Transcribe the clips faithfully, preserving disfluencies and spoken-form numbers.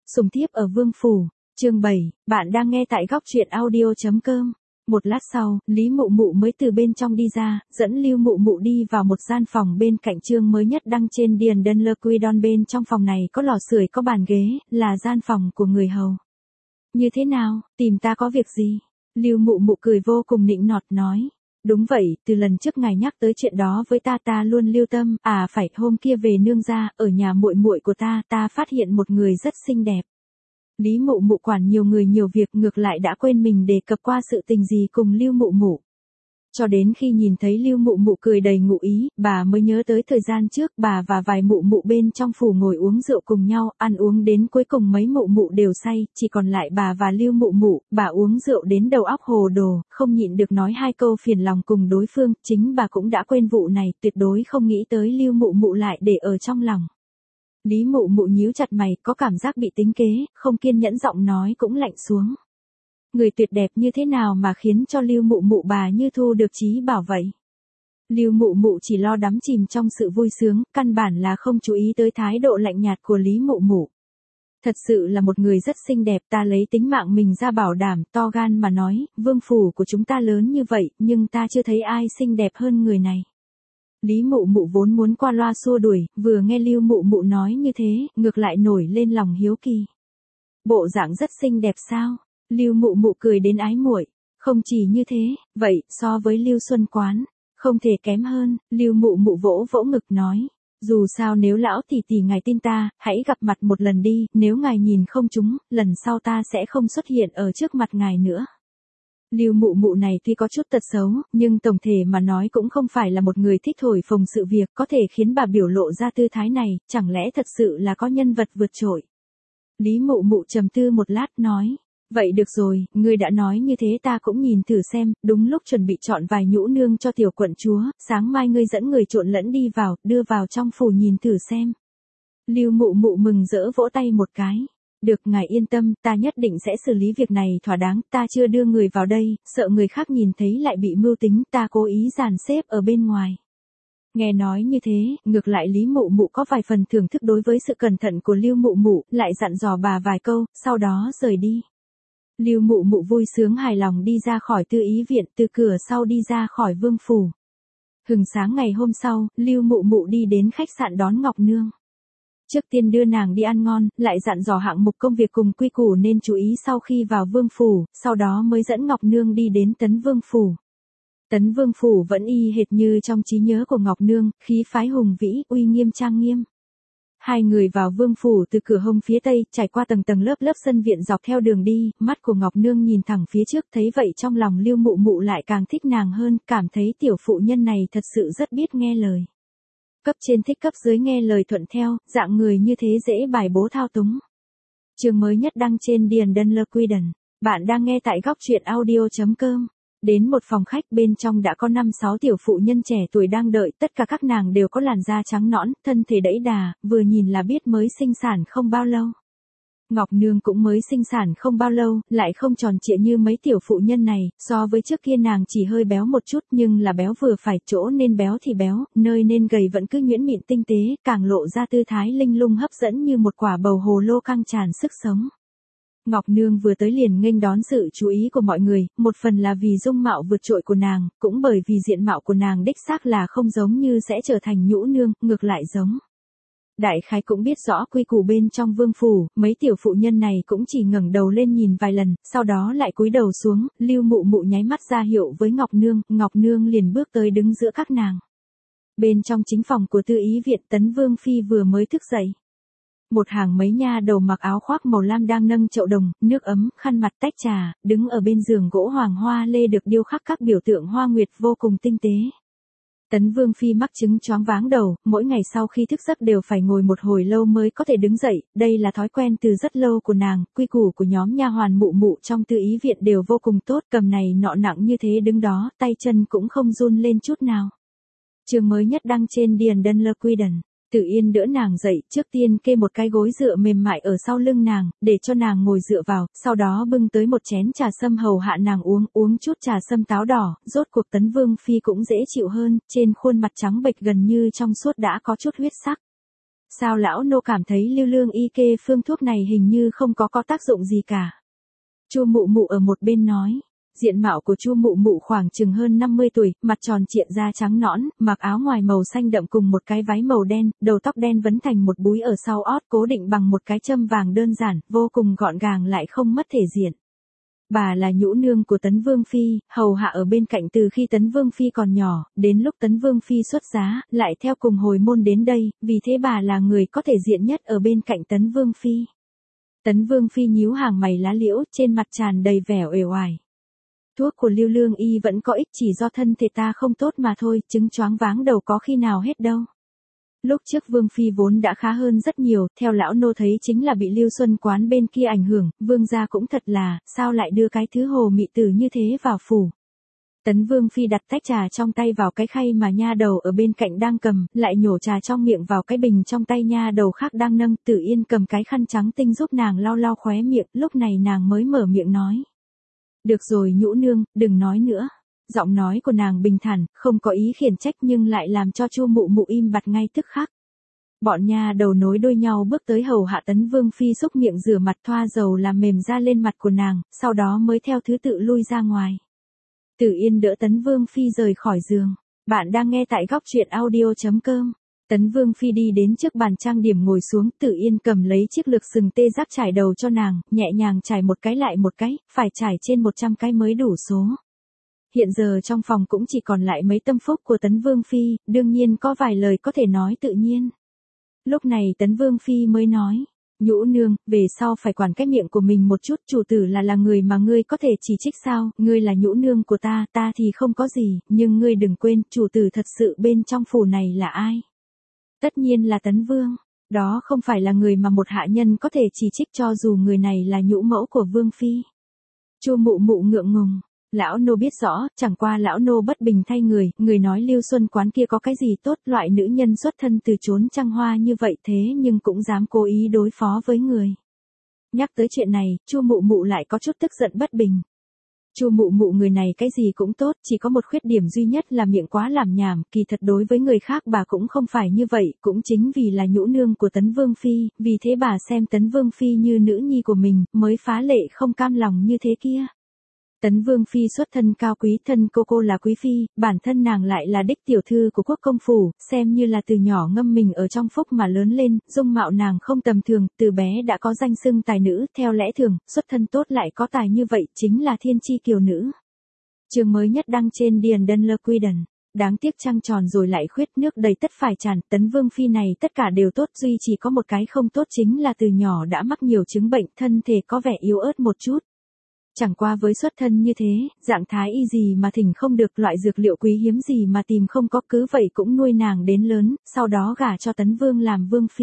Sùng thiếp ở vương phủ, chương bảy, bạn đang nghe tại góc truyện audio.com. Một lát sau, Lý Mụ Mụ mới từ bên trong đi ra, dẫn Lưu Mụ Mụ đi vào một gian phòng bên cạnh chương mới nhất đăng trên Điền Đơn Lơ Quy Đon. Bên trong phòng này có lò sưởi, có bàn ghế, là gian phòng của người hầu. Như thế nào, tìm ta có việc gì? Lưu Mụ Mụ cười vô cùng nịnh nọt nói. Đúng vậy, từ lần trước ngài nhắc tới chuyện đó với ta ta luôn lưu tâm, à phải, hôm kia về nương gia, ở nhà muội muội của ta, ta phát hiện một người rất xinh đẹp. Lý Mụ Mụ quản nhiều người nhiều việc, ngược lại đã quên mình đề cập qua sự tình gì cùng Lưu Mụ Mụ. Cho đến khi nhìn thấy Lưu Mụ Mụ cười đầy ngụ ý, bà mới nhớ tới thời gian trước bà và vài mụ mụ bên trong phủ ngồi uống rượu cùng nhau, ăn uống đến cuối cùng mấy mụ mụ đều say, chỉ còn lại bà và Lưu Mụ Mụ. Bà uống rượu đến đầu óc hồ đồ, không nhịn được nói hai câu phiền lòng cùng đối phương, chính bà cũng đã quên vụ này, tuyệt đối không nghĩ tới Lưu Mụ Mụ lại để ở trong lòng. Lý Mụ Mụ nhíu chặt mày, có cảm giác bị tính kế, không kiên nhẫn, giọng nói cũng lạnh xuống. Người tuyệt đẹp như thế nào mà khiến cho Lưu Mụ Mụ bà như thu được trí bảo vậy? Lưu Mụ Mụ chỉ lo đắm chìm trong sự vui sướng, căn bản là không chú ý tới thái độ lạnh nhạt của Lý Mụ Mụ. Thật sự là một người rất xinh đẹp, ta lấy tính mạng mình ra bảo đảm, to gan mà nói, vương phủ của chúng ta lớn như vậy, nhưng ta chưa thấy ai xinh đẹp hơn người này. Lý Mụ Mụ vốn muốn qua loa xua đuổi, vừa nghe Lưu Mụ Mụ nói như thế, ngược lại nổi lên lòng hiếu kỳ. Bộ dạng rất xinh đẹp sao? Lưu Mụ Mụ cười đến ái muội. Không chỉ như thế, vậy, so với Lưu Xuân Quán, không thể kém hơn. Lưu Mụ Mụ vỗ vỗ ngực nói. Dù sao nếu lão tỷ tỷ ngài tin ta, hãy gặp mặt một lần đi, nếu ngài nhìn không trúng, lần sau ta sẽ không xuất hiện ở trước mặt ngài nữa. Lưu Mụ Mụ này tuy có chút tật xấu, nhưng tổng thể mà nói cũng không phải là một người thích thổi phồng sự việc, có thể khiến bà biểu lộ ra tư thái này, chẳng lẽ thật sự là có nhân vật vượt trội. Lý Mụ Mụ trầm tư một lát nói. Vậy được rồi, ngươi đã nói như thế ta cũng nhìn thử xem, đúng lúc chuẩn bị chọn vài nhũ nương cho tiểu quận chúa, sáng mai ngươi dẫn người trộn lẫn đi vào, đưa vào trong phủ nhìn thử xem. Lưu Mụ Mụ mừng rỡ vỗ tay một cái. Được, ngài yên tâm, ta nhất định sẽ xử lý việc này thỏa đáng, ta chưa đưa người vào đây, sợ người khác nhìn thấy lại bị mưu tính, ta cố ý dàn xếp ở bên ngoài. Nghe nói như thế, ngược lại Lý Mụ Mụ có vài phần thưởng thức đối với sự cẩn thận của Lưu Mụ Mụ, lại dặn dò bà vài câu, sau đó rời đi. Lưu Mụ Mụ vui sướng hài lòng đi ra khỏi Tư Ý viện, từ cửa sau đi ra khỏi vương phủ. Hừng sáng ngày hôm sau, Lưu Mụ Mụ đi đến khách sạn đón Ngọc Nương. Trước tiên đưa nàng đi ăn ngon, lại dặn dò hạng mục công việc cùng quy củ nên chú ý sau khi vào vương phủ, sau đó mới dẫn Ngọc Nương đi đến Tấn Vương phủ. Tấn Vương phủ vẫn y hệt như trong trí nhớ của Ngọc Nương, khí phái hùng vĩ, uy nghiêm trang nghiêm. Hai người vào vương phủ từ cửa hông phía tây, trải qua tầng tầng lớp lớp sân viện dọc theo đường đi, mắt của Ngọc Nương nhìn thẳng phía trước, thấy vậy trong lòng Lưu Mụ Mụ lại càng thích nàng hơn, cảm thấy tiểu phụ nhân này thật sự rất biết nghe lời. Cấp trên thích cấp dưới nghe lời thuận theo, dạng người như thế dễ bài bố thao túng. Chương mới nhất đăng trên Điền Đơn Lơ Quy Đần. Bạn đang nghe tại góc truyện audio.com. Đến một phòng khách, bên trong đã có năm sáu tiểu phụ nhân trẻ tuổi đang đợi, tất cả các nàng đều có làn da trắng nõn, thân thể đẫy đà, vừa nhìn là biết mới sinh sản không bao lâu. Ngọc Nương cũng mới sinh sản không bao lâu, lại không tròn trịa như mấy tiểu phụ nhân này, so với trước kia nàng chỉ hơi béo một chút nhưng là béo vừa phải, chỗ nên béo thì béo, nơi nên gầy vẫn cứ nhuyễn mịn tinh tế, càng lộ ra tư thái linh lung hấp dẫn như một quả bầu hồ lô căng tràn sức sống. Ngọc Nương vừa tới liền nghênh đón sự chú ý của mọi người, một phần là vì dung mạo vượt trội của nàng, cũng bởi vì diện mạo của nàng đích xác là không giống như sẽ trở thành nhũ nương, ngược lại giống. Đại khái cũng biết rõ quy củ bên trong vương phủ, mấy tiểu phụ nhân này cũng chỉ ngẩng đầu lên nhìn vài lần, sau đó lại cúi đầu xuống, Lưu Mụ Mụ nháy mắt ra hiệu với Ngọc Nương, Ngọc Nương liền bước tới đứng giữa các nàng. Bên trong chính phòng của Tư Ý viện, Tấn Vương phi vừa mới thức dậy. Một hàng mấy nha đầu mặc áo khoác màu lam đang nâng chậu đồng, nước ấm, khăn mặt, tách trà, đứng ở bên giường gỗ hoàng hoa lê được điêu khắc các biểu tượng hoa nguyệt vô cùng tinh tế. Tấn Vương phi mắc chứng choáng váng đầu, mỗi ngày sau khi thức giấc đều phải ngồi một hồi lâu mới có thể đứng dậy, đây là thói quen từ rất lâu của nàng, quy củ của nhóm nha hoàn Mụ Mụ trong Tư Ý viện đều vô cùng tốt, cầm này nọ nặng như thế đứng đó, tay chân cũng không run lên chút nào. Chương mới nhất đăng trên Điền Đơn Lơ Quy Đần. Tử Yên đỡ nàng dậy, trước tiên kê một cái gối dựa mềm mại ở sau lưng nàng, để cho nàng ngồi dựa vào, sau đó bưng tới một chén trà sâm hầu hạ nàng uống, uống chút trà sâm táo đỏ, rốt cuộc Tấn Vương phi cũng dễ chịu hơn, trên khuôn mặt trắng bệch gần như trong suốt đã có chút huyết sắc. Sao lão nô cảm thấy lưu lương y kê phương thuốc này hình như không có có tác dụng gì cả. Chu Mụ Mụ ở một bên nói. Diện mạo của Chu Mụ Mụ khoảng chừng hơn năm mươi tuổi, mặt tròn trịa da trắng nõn, mặc áo ngoài màu xanh đậm cùng một cái váy màu đen, đầu tóc đen vấn thành một búi ở sau ót cố định bằng một cái châm vàng đơn giản, vô cùng gọn gàng lại không mất thể diện. Bà là nhũ nương của Tấn Vương Phi, hầu hạ ở bên cạnh từ khi Tấn Vương Phi còn nhỏ, đến lúc Tấn Vương Phi xuất giá, lại theo cùng hồi môn đến đây, vì thế bà là người có thể diện nhất ở bên cạnh Tấn Vương Phi. Tấn Vương Phi nhíu hàng mày lá liễu, trên mặt tràn đầy vẻ uể oải. Thuốc của Lưu Lương y vẫn có ích, chỉ do thân thể ta không tốt mà thôi, chứng choáng váng đầu có khi nào hết đâu. Lúc trước Vương Phi vốn đã khá hơn rất nhiều, theo lão nô thấy chính là bị Lưu Xuân Quán bên kia ảnh hưởng, Vương gia cũng thật là, sao lại đưa cái thứ hồ mị tử như thế vào phủ. Tấn Vương Phi đặt tách trà trong tay vào cái khay mà nha đầu ở bên cạnh đang cầm, lại nhổ trà trong miệng vào cái bình trong tay nha đầu khác đang nâng, Tử Yên cầm cái khăn trắng tinh giúp nàng lau lau khóe miệng, lúc này nàng mới mở miệng nói. Được rồi nhũ nương, đừng nói nữa. Giọng nói của nàng bình thản, không có ý khiển trách nhưng lại làm cho Chu Mụ Mụ im bặt ngay tức khắc. Bọn nha đầu nối đuôi nhau bước tới hầu hạ Tấn Vương Phi xúc miệng rửa mặt thoa dầu làm mềm ra lên mặt của nàng, sau đó mới theo thứ tự lui ra ngoài. Tử Yên đỡ Tấn Vương Phi rời khỏi giường. Bạn đang nghe tại góc truyện audio chấm com. Tấn Vương Phi đi đến trước bàn trang điểm ngồi xuống, Tử Yên cầm lấy chiếc lược sừng tê giác trải đầu cho nàng, nhẹ nhàng trải một cái lại một cái, phải trải trên một trăm cái mới đủ số. Hiện giờ trong phòng cũng chỉ còn lại mấy tâm phúc của Tấn Vương Phi, đương nhiên có vài lời có thể nói tự nhiên. Lúc này Tấn Vương Phi mới nói, nhũ nương, về sau phải quản cái miệng của mình một chút, chủ tử là là người mà ngươi có thể chỉ trích sao, ngươi là nhũ nương của ta, ta thì không có gì, nhưng ngươi đừng quên, chủ tử thật sự bên trong phủ này là ai? Tất nhiên là Tấn Vương, đó không phải là người mà một hạ nhân có thể chỉ trích cho dù người này là nhũ mẫu của Vương Phi. Chu Mụ Mụ ngượng ngùng. Lão nô biết rõ, chẳng qua lão nô bất bình thay người, người nói Lưu Xuân Quán kia có cái gì tốt, loại nữ nhân xuất thân từ chốn trăng hoa như vậy thế nhưng cũng dám cố ý đối phó với người. Nhắc tới chuyện này, Chu Mụ Mụ lại có chút tức giận bất bình. Chu Mụ Mụ người này cái gì cũng tốt, chỉ có một khuyết điểm duy nhất là miệng quá làm nhảm, kỳ thật đối với người khác bà cũng không phải như vậy, cũng chính vì là nhũ nương của Tấn Vương Phi, vì thế bà xem Tấn Vương Phi như nữ nhi của mình, mới phá lệ không cam lòng như thế kia. Tấn Vương Phi xuất thân cao quý, thân cô cô là quý phi, bản thân nàng lại là đích tiểu thư của quốc công phủ, xem như là từ nhỏ ngâm mình ở trong phúc mà lớn lên, dung mạo nàng không tầm thường, từ bé đã có danh xưng tài nữ, theo lẽ thường, xuất thân tốt lại có tài như vậy, chính là thiên chi kiều nữ. Chương mới nhất đăng trên Điền Đơn Lơ Quy Đần. Đáng tiếc trăng tròn rồi lại khuyết, nước đầy tất phải tràn, Tấn Vương Phi này tất cả đều tốt, duy chỉ có một cái không tốt chính là từ nhỏ đã mắc nhiều chứng bệnh, thân thể có vẻ yếu ớt một chút. Chẳng qua với xuất thân như thế, dạng thái y gì mà thỉnh không được, loại dược liệu quý hiếm gì mà tìm không có, cứ vậy cũng nuôi nàng đến lớn, sau đó gả cho Tấn Vương làm Vương Phi.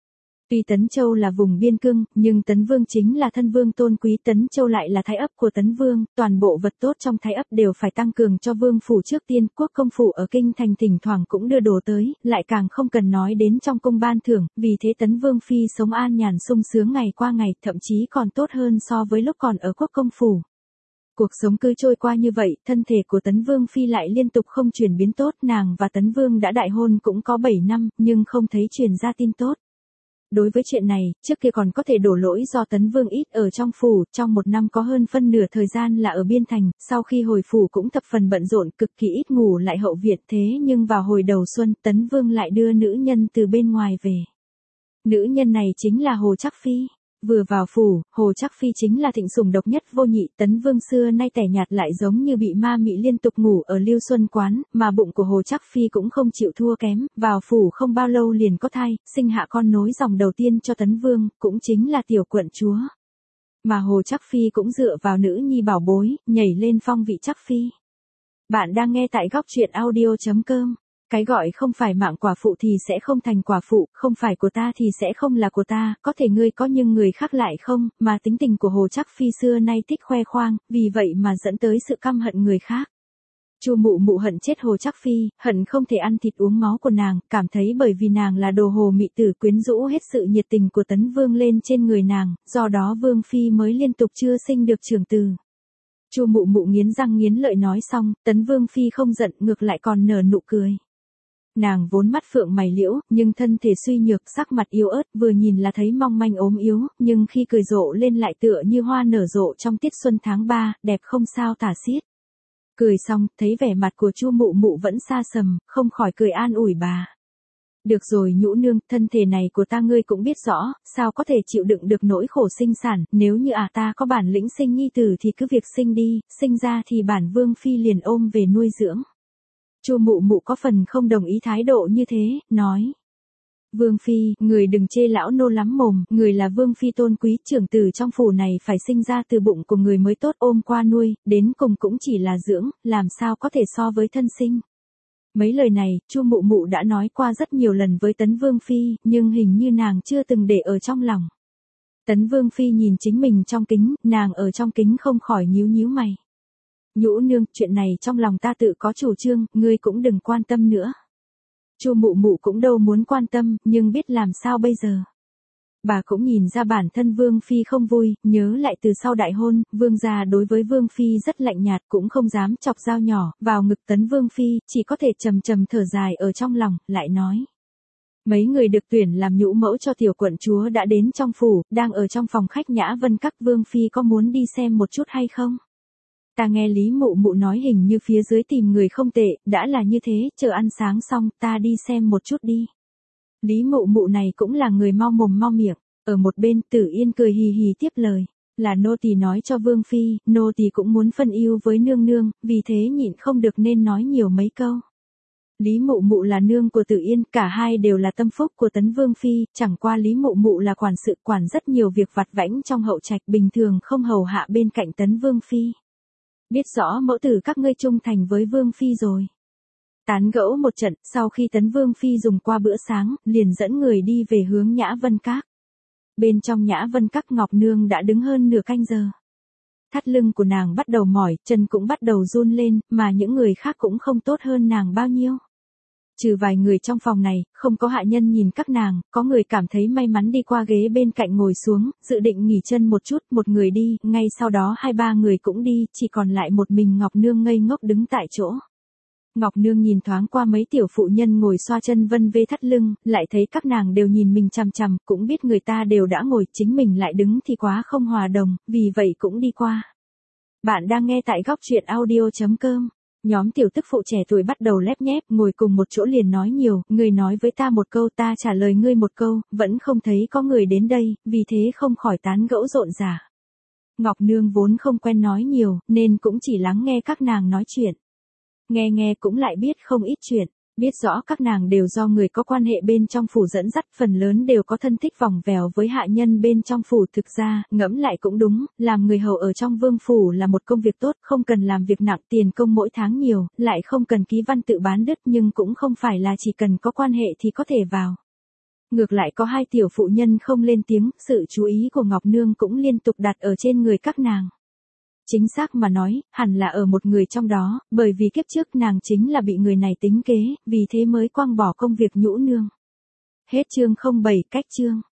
Tuy Tấn Châu là vùng biên cương, nhưng Tấn Vương chính là thân vương tôn quý, Tấn Châu lại là thái ấp của Tấn Vương, toàn bộ vật tốt trong thái ấp đều phải tăng cường cho Vương phủ trước tiên, quốc công phủ ở kinh thành thỉnh thoảng cũng đưa đồ tới, lại càng không cần nói đến trong cung ban thưởng, vì thế Tấn Vương Phi sống an nhàn sung sướng ngày qua ngày, thậm chí còn tốt hơn so với lúc còn ở quốc công phủ. Cuộc sống cứ trôi qua như vậy, thân thể của Tấn Vương Phi lại liên tục không chuyển biến tốt, nàng và Tấn Vương đã đại hôn cũng có bảy năm, nhưng không thấy truyền ra tin tốt. Đối với chuyện này, trước kia còn có thể đổ lỗi do Tấn Vương ít ở trong phủ, trong một năm có hơn phân nửa thời gian là ở biên thành, sau khi hồi phủ cũng thập phần bận rộn, cực kỳ ít ngủ lại hậu viện, thế nhưng vào hồi đầu xuân, Tấn Vương lại đưa nữ nhân từ bên ngoài về. Nữ nhân này chính là Hồ Trác Phi. Vừa vào phủ, Hồ Trác Phi chính là thịnh sủng độc nhất vô nhị, Tấn Vương xưa nay tẻ nhạt lại giống như bị ma mị liên tục ngủ ở Lưu Xuân Quán, mà bụng của Hồ Trác Phi cũng không chịu thua kém, vào phủ không bao lâu liền có thai, sinh hạ con nối dòng đầu tiên cho Tấn Vương, cũng chính là tiểu quận chúa. Mà Hồ Trác Phi cũng dựa vào nữ nhi bảo bối, nhảy lên phong vị Trác Phi. Bạn đang nghe tại góc truyện audio chấm com. Cái gọi không phải mạng quả phụ thì sẽ không thành quả phụ, không phải của ta thì sẽ không là của ta, có thể ngươi có nhưng người khác lại không, mà tính tình của Hồ Trác Phi xưa nay thích khoe khoang, vì vậy mà dẫn tới sự căm hận người khác. Chu Mụ Mụ hận chết Hồ Trác Phi, hận không thể ăn thịt uống máu của nàng, cảm thấy bởi vì nàng là đồ hồ mị tử quyến rũ hết sự nhiệt tình của Tấn Vương lên trên người nàng, do đó Vương Phi mới liên tục chưa sinh được trưởng tử. Chu Mụ Mụ nghiến răng nghiến lợi nói xong, Tấn Vương Phi không giận, ngược lại còn nở nụ cười. Nàng vốn mắt phượng mày liễu, nhưng thân thể suy nhược, sắc mặt yếu ớt, vừa nhìn là thấy mong manh ốm yếu, nhưng khi cười rộ lên lại tựa như hoa nở rộ trong tiết xuân tháng ba, đẹp không sao tả xiết. Cười xong, thấy vẻ mặt của Chu Mụ Mụ vẫn xa sầm, không khỏi cười an ủi bà. Được rồi Nhũ nương, thân thể này của ta ngươi cũng biết rõ, sao có thể chịu đựng được nỗi khổ sinh sản, nếu như à ta có bản lĩnh sinh nhi tử thì cứ việc sinh đi, sinh ra thì bản vương phi liền ôm về nuôi dưỡng. Chu Mụ Mụ có phần không đồng ý thái độ như thế, nói. Vương phi, người đừng chê lão nô lắm mồm, người là vương phi tôn quý, trưởng tử trong phủ này phải sinh ra từ bụng của người mới tốt ôm qua nuôi, đến cùng cũng chỉ là dưỡng, làm sao có thể so với thân sinh. Mấy lời này, Chu Mụ Mụ đã nói qua rất nhiều lần với Tấn Vương phi, nhưng hình như nàng chưa từng để ở trong lòng. Tấn Vương phi nhìn chính mình trong kính, nàng ở trong kính không khỏi nhíu nhíu mày. Nhũ nương, chuyện này trong lòng ta tự có chủ trương, ngươi cũng đừng quan tâm nữa. Chu Mụ Mụ cũng đâu muốn quan tâm, nhưng biết làm sao bây giờ. Bà cũng nhìn ra bản thân Vương phi không vui, nhớ lại từ sau đại hôn, Vương gia đối với Vương phi rất lạnh nhạt, cũng không dám chọc dao nhỏ vào ngực Tấn Vương phi, chỉ có thể trầm trầm thở dài ở trong lòng, lại nói. Mấy người được tuyển làm nhũ mẫu cho tiểu quận chúa đã đến trong phủ, đang ở trong phòng khách Nhã Vân Các, Vương phi có muốn đi xem một chút hay không? Ta nghe Lý Mụ Mụ nói hình như phía dưới tìm người không tệ, đã là như thế, chờ ăn sáng xong, ta đi xem một chút đi. Lý Mụ Mụ này cũng là người mau mồm mau miệng, ở một bên Tử Yên cười hì hì tiếp lời, là nô tỳ nói cho Vương phi, nô tỳ cũng muốn phân ưu với nương nương, vì thế nhịn không được nên nói nhiều mấy câu. Lý Mụ Mụ là nương của Tử Yên, cả hai đều là tâm phúc của Tấn Vương phi, chẳng qua Lý Mụ Mụ là quản sự quản rất nhiều việc vặt vãnh trong hậu trạch, bình thường không hầu hạ bên cạnh Tấn Vương phi. Biết rõ mẫu tử các ngươi trung thành với Vương phi rồi. Tán gẫu một trận, sau khi Tấn Vương phi dùng qua bữa sáng, liền dẫn người đi về hướng Nhã Vân Các. Bên trong Nhã Vân Các Ngọc Nương đã đứng hơn nửa canh giờ. Thắt lưng của nàng bắt đầu mỏi, chân cũng bắt đầu run lên, mà những người khác cũng không tốt hơn nàng bao nhiêu. Trừ vài người trong phòng này, không có hạ nhân nhìn các nàng, có người cảm thấy may mắn đi qua ghế bên cạnh ngồi xuống, dự định nghỉ chân một chút, một người đi, ngay sau đó hai ba người cũng đi, chỉ còn lại một mình Ngọc Nương ngây ngốc đứng tại chỗ. Ngọc Nương nhìn thoáng qua mấy tiểu phụ nhân ngồi xoa chân vân vê thắt lưng, lại thấy các nàng đều nhìn mình chằm chằm, cũng biết người ta đều đã ngồi, chính mình lại đứng thì quá không hòa đồng, vì vậy cũng đi qua. Bạn đang nghe tại góc truyện audio chấm com. Nhóm tiểu tức phụ trẻ tuổi bắt đầu lép nhép, ngồi cùng một chỗ liền nói nhiều, người nói với ta một câu ta trả lời ngươi một câu, vẫn không thấy có người đến đây, vì thế không khỏi tán gẫu rộn rả. Ngọc Nương vốn không quen nói nhiều, nên cũng chỉ lắng nghe các nàng nói chuyện. Nghe nghe cũng lại biết không ít chuyện, biết rõ các nàng đều do người có quan hệ bên trong phủ dẫn dắt, phần lớn đều có thân thích vòng vèo với hạ nhân bên trong phủ. Thực ra, ngẫm lại cũng đúng, làm người hầu ở trong vương phủ là một công việc tốt, không cần làm việc nặng, tiền công mỗi tháng nhiều, lại không cần ký văn tự bán đứt, nhưng cũng không phải là chỉ cần có quan hệ thì có thể vào. Ngược lại có hai tiểu phụ nhân không lên tiếng, sự chú ý của Ngọc Nương cũng liên tục đặt ở trên người các nàng. Chính xác mà nói, hẳn là ở một người trong đó, bởi vì kiếp trước nàng chính là bị người này tính kế, vì thế mới quăng bỏ công việc nhũ nương. Hết chương không bảy cách chương.